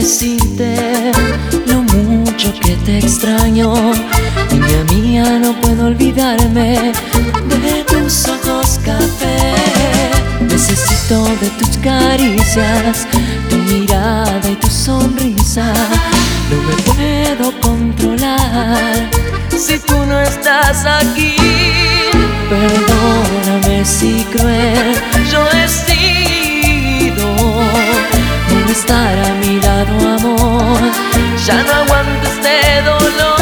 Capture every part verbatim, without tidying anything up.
decirte lo mucho que te extraño. Niña mía, no puedo olvidarme de tus ojos café. Necesito de tus caricias, tu mirada y tu sonrisa. No me puedo controlar si tú no estás aquí. Perdóname si cruel yo he sido por estar a mi lado, amor. Ya no aguanto este dolor.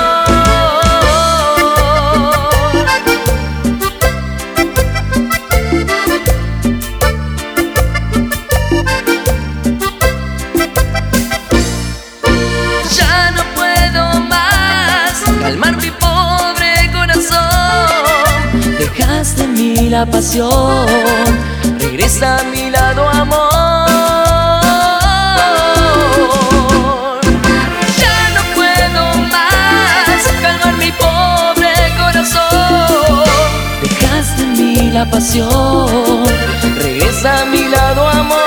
Ya no puedo más calmar mi pobre corazón. Dejaste en mí la pasión, regresa a mi lado, amor. Ya no puedo más calmar mi pobre corazón. Dejaste en mí la pasión, regresa a mi lado, amor.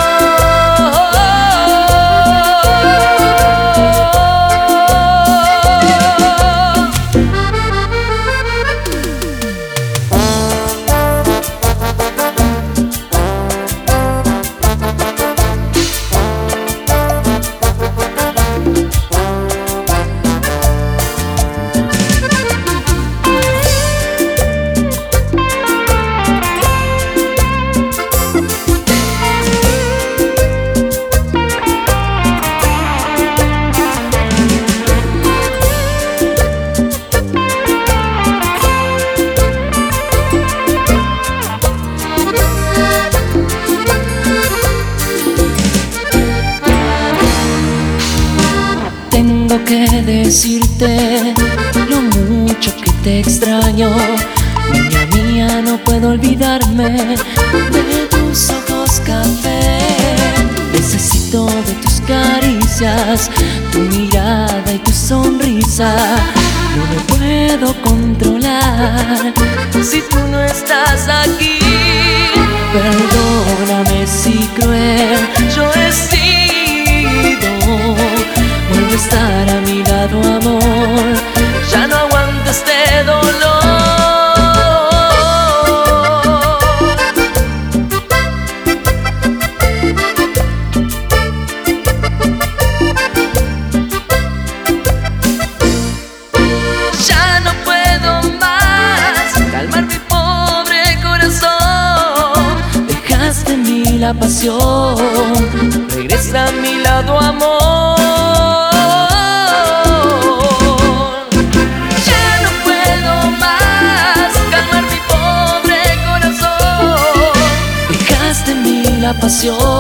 Tengo que decirte lo mucho que te extraño. Niña mía, no puedo olvidarme de tus ojos café. Necesito de tus caricias, tu mirada y tu sonrisa. No me puedo controlar si tú no estás aquí. Perdóname si cruel yo he sido. Vuelve a estar a mi lado, amor. Ya no aguanto este dolor. Ya no puedo más calmar mi pobre corazón. Dejaste en mí la pasión, regresa a mi lado, amor. La pasión,